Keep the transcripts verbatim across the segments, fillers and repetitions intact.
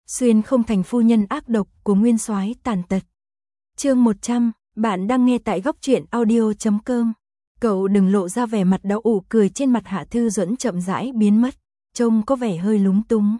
Xuyên không thành phu nhân ác độc của nguyên soái tàn tật. Chương một trăm, bạn đang nghe tại góc truyện audio chấm com. Cậu đừng lộ ra vẻ mặt đau ủ, cười trên mặt Hạ Thư Duẫn chậm rãi biến mất, trông có vẻ hơi lúng túng.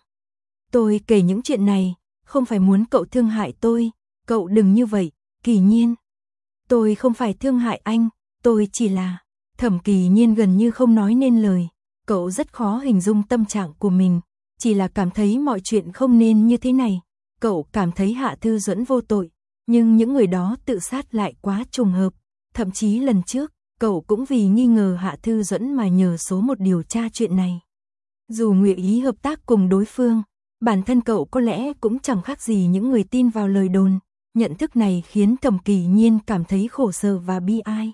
Tôi kể những chuyện này, không phải muốn cậu thương hại tôi, cậu đừng như vậy, Kỳ Nhiên. Tôi không phải thương hại anh, tôi chỉ là... Thẩm Kỳ Nhiên gần như không nói nên lời, cậu rất khó hình dung tâm trạng của mình, chỉ là cảm thấy mọi chuyện không nên như thế này. Cậu cảm thấy Hạ Thư Duẫn vô tội, nhưng những người đó tự sát lại quá trùng hợp. Thậm chí lần trước, cậu cũng vì nghi ngờ Hạ Thư Duẫn mà nhờ số một điều tra chuyện này. Dù nguyện ý hợp tác cùng đối phương, bản thân cậu có lẽ cũng chẳng khác gì những người tin vào lời đồn. Nhận thức này khiến Thẩm Kỳ Nhiên cảm thấy khổ sở và bi ai.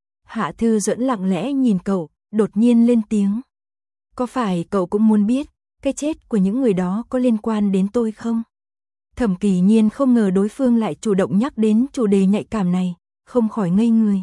Hạ Thư Duẫn lặng lẽ nhìn cậu, đột nhiên lên tiếng. Có phải cậu cũng muốn biết, cái chết của những người đó có liên quan đến tôi không? Thẩm Kỳ Nhiên không ngờ đối phương lại chủ động nhắc đến chủ đề nhạy cảm này, không khỏi ngây người.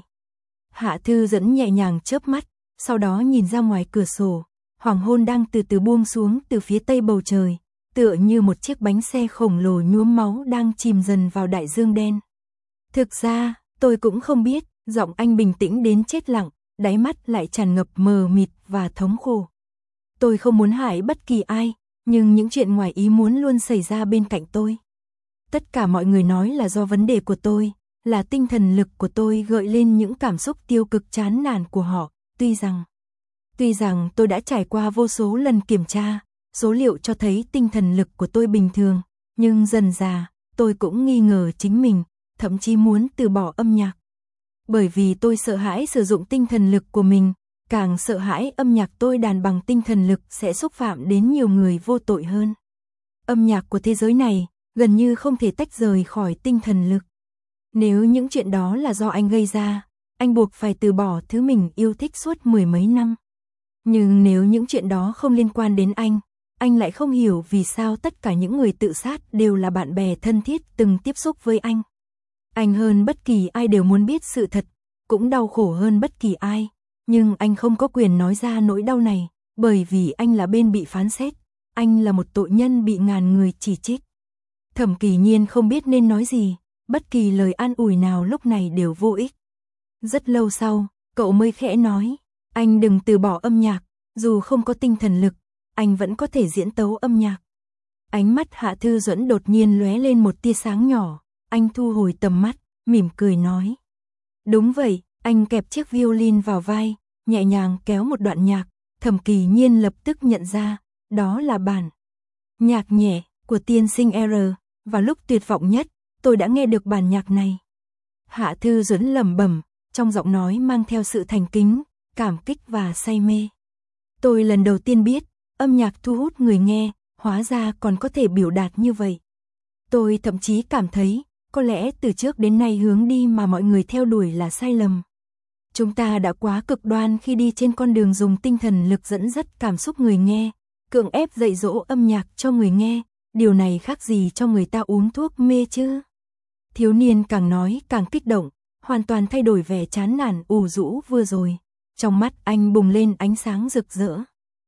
Hạ Thư Duẫn nhẹ nhàng chớp mắt, sau đó nhìn ra ngoài cửa sổ, hoàng hôn đang từ từ buông xuống từ phía tây bầu trời, tựa như một chiếc bánh xe khổng lồ nhuốm máu đang chìm dần vào đại dương đen. Thực ra, tôi cũng không biết, giọng anh bình tĩnh đến chết lặng, đáy mắt lại tràn ngập mờ mịt và thống khổ. Tôi không muốn hại bất kỳ ai, nhưng những chuyện ngoài ý muốn luôn xảy ra bên cạnh tôi. Tất cả mọi người nói là do vấn đề của tôi, là tinh thần lực của tôi gợi lên những cảm xúc tiêu cực chán nản của họ, tuy rằng... Tuy rằng tôi đã trải qua vô số lần kiểm tra, số liệu cho thấy tinh thần lực của tôi bình thường, nhưng dần dà, tôi cũng nghi ngờ chính mình, thậm chí muốn từ bỏ âm nhạc. Bởi vì tôi sợ hãi sử dụng tinh thần lực của mình, càng sợ hãi âm nhạc tôi đàn bằng tinh thần lực sẽ xúc phạm đến nhiều người vô tội hơn. Âm nhạc của thế giới này, gần như không thể tách rời khỏi tinh thần lực. Nếu những chuyện đó là do anh gây ra, anh buộc phải từ bỏ thứ mình yêu thích suốt mười mấy năm. Nhưng nếu những chuyện đó không liên quan đến anh, anh lại không hiểu vì sao tất cả những người tự sát đều là bạn bè thân thiết từng tiếp xúc với anh. Anh hơn bất kỳ ai đều muốn biết sự thật, cũng đau khổ hơn bất kỳ ai, nhưng anh không có quyền nói ra nỗi đau này, bởi vì anh là bên bị phán xét, anh là một tội nhân bị ngàn người chỉ trích. Thẩm Kỳ Nhiên không biết nên nói gì, bất kỳ lời an ủi nào lúc này đều vô ích. Rất lâu sau, cậu mới khẽ nói, anh đừng từ bỏ âm nhạc, dù không có tinh thần lực, anh vẫn có thể diễn tấu âm nhạc. Ánh mắt Hạ Thư Duẫn đột nhiên lóe lên một tia sáng nhỏ, anh thu hồi tầm mắt, mỉm cười nói. Đúng vậy, anh kẹp chiếc violin vào vai, nhẹ nhàng kéo một đoạn nhạc, Thẩm Kỳ Nhiên lập tức nhận ra, đó là bản nhạc nhẹ của tiên sinh R, vào lúc tuyệt vọng nhất, tôi đã nghe được bản nhạc này. Hạ Thư Duẫn lẩm bẩm, trong giọng nói mang theo sự thành kính, cảm kích và say mê. Tôi lần đầu tiên biết, âm nhạc thu hút người nghe, hóa ra còn có thể biểu đạt như vậy. Tôi thậm chí cảm thấy, có lẽ từ trước đến nay hướng đi mà mọi người theo đuổi là sai lầm. Chúng ta đã quá cực đoan khi đi trên con đường dùng tinh thần lực dẫn dắt cảm xúc người nghe, cưỡng ép dạy dỗ âm nhạc cho người nghe, điều này khác gì cho người ta uống thuốc mê chứ. Thiếu niên càng nói càng kích động, hoàn toàn thay đổi vẻ chán nản ủ rũ vừa rồi. Trong mắt anh bùng lên ánh sáng rực rỡ.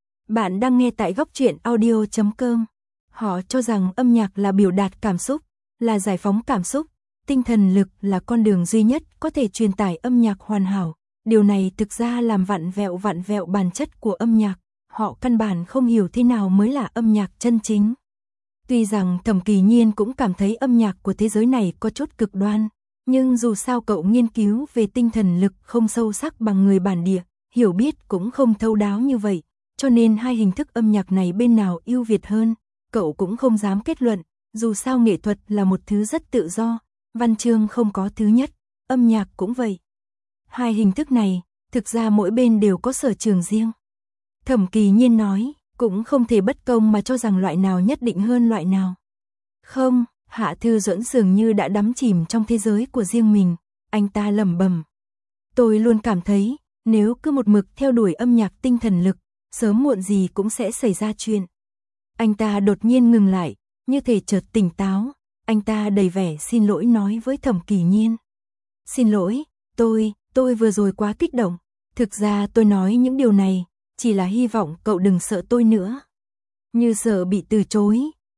Bạn đang nghe tại góc truyện audio chấm com. Họ cho rằng âm nhạc là biểu đạt cảm xúc, là giải phóng cảm xúc, tinh thần lực là con đường duy nhất có thể truyền tải âm nhạc hoàn hảo. Điều này thực ra làm vặn vẹo vặn vẹo bản chất của âm nhạc. Họ căn bản không hiểu thế nào mới là âm nhạc chân chính. Tuy rằng Thẩm Kỳ Nhiên cũng cảm thấy âm nhạc của thế giới này có chút cực đoan, nhưng dù sao cậu nghiên cứu về tinh thần lực không sâu sắc bằng người bản địa, hiểu biết cũng không thấu đáo như vậy, cho nên hai hình thức âm nhạc này bên nào ưu việt hơn, cậu cũng không dám kết luận, dù sao nghệ thuật là một thứ rất tự do, văn chương không có thứ nhất, âm nhạc cũng vậy. Hai hình thức này, thực ra mỗi bên đều có sở trường riêng. Thẩm Kỳ Nhiên nói, cũng không thể bất công mà cho rằng loại nào nhất định hơn loại nào. Không, Hạ Thư Duẫn dường như đã đắm chìm trong thế giới của riêng mình, anh ta lẩm bẩm. Tôi luôn cảm thấy, nếu cứ một mực theo đuổi âm nhạc tinh thần lực, sớm muộn gì cũng sẽ xảy ra chuyện. Anh ta đột nhiên ngừng lại, như thể chợt tỉnh táo, anh ta đầy vẻ xin lỗi nói với Thẩm Kỳ Nhiên. Xin lỗi, tôi, tôi vừa rồi quá kích động, thực ra tôi nói những điều này, chỉ là hy vọng cậu đừng sợ tôi nữa. Như sợ bị từ chối,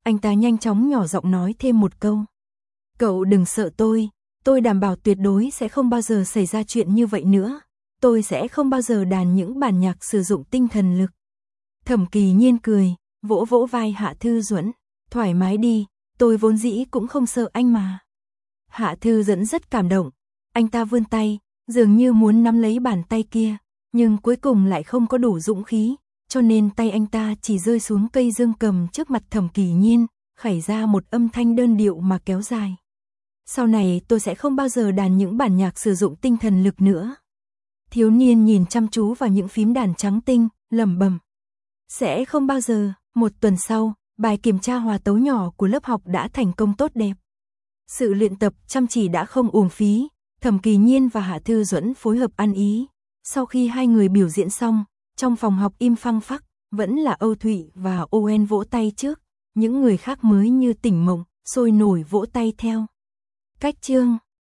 Anh ta nhanh chóng nhỏ giọng nói thêm một câu. Cậu đừng sợ tôi, tôi đảm bảo tuyệt đối sẽ không bao giờ xảy ra chuyện như vậy nữa. Tôi sẽ không bao giờ đàn những bản nhạc sử dụng tinh thần lực. Thẩm Kỳ Nhiên cười, vỗ vỗ vai Hạ Thư Duẫn, thoải mái đi, tôi vốn dĩ cũng không sợ anh mà. Hạ Thư Duẫn rất cảm động, anh ta vươn tay, dường như muốn nắm lấy bàn tay kia, nhưng cuối cùng lại không có đủ dũng khí, cho nên tay anh ta chỉ rơi xuống cây dương cầm trước mặt Thẩm Kỳ Nhiên, khảy ra một âm thanh đơn điệu mà kéo dài. Sau này tôi sẽ không bao giờ đàn những bản nhạc sử dụng tinh thần lực nữa. Thiếu niên nhìn chăm chú vào những phím đàn trắng tinh, lẩm bẩm. Sẽ không bao giờ. Một tuần sau, bài kiểm tra hòa tấu nhỏ của lớp học đã thành công tốt đẹp. Sự luyện tập chăm chỉ đã không uổng phí, Thẩm Kỳ Nhiên và Hạ Thư Duẫn phối hợp ăn ý. Sau khi hai người biểu diễn xong, trong phòng học im phăng phắc, vẫn là Âu Thụy và Owen vỗ tay trước, những người khác mới như tỉnh mộng, sôi nổi vỗ tay theo. Cách chương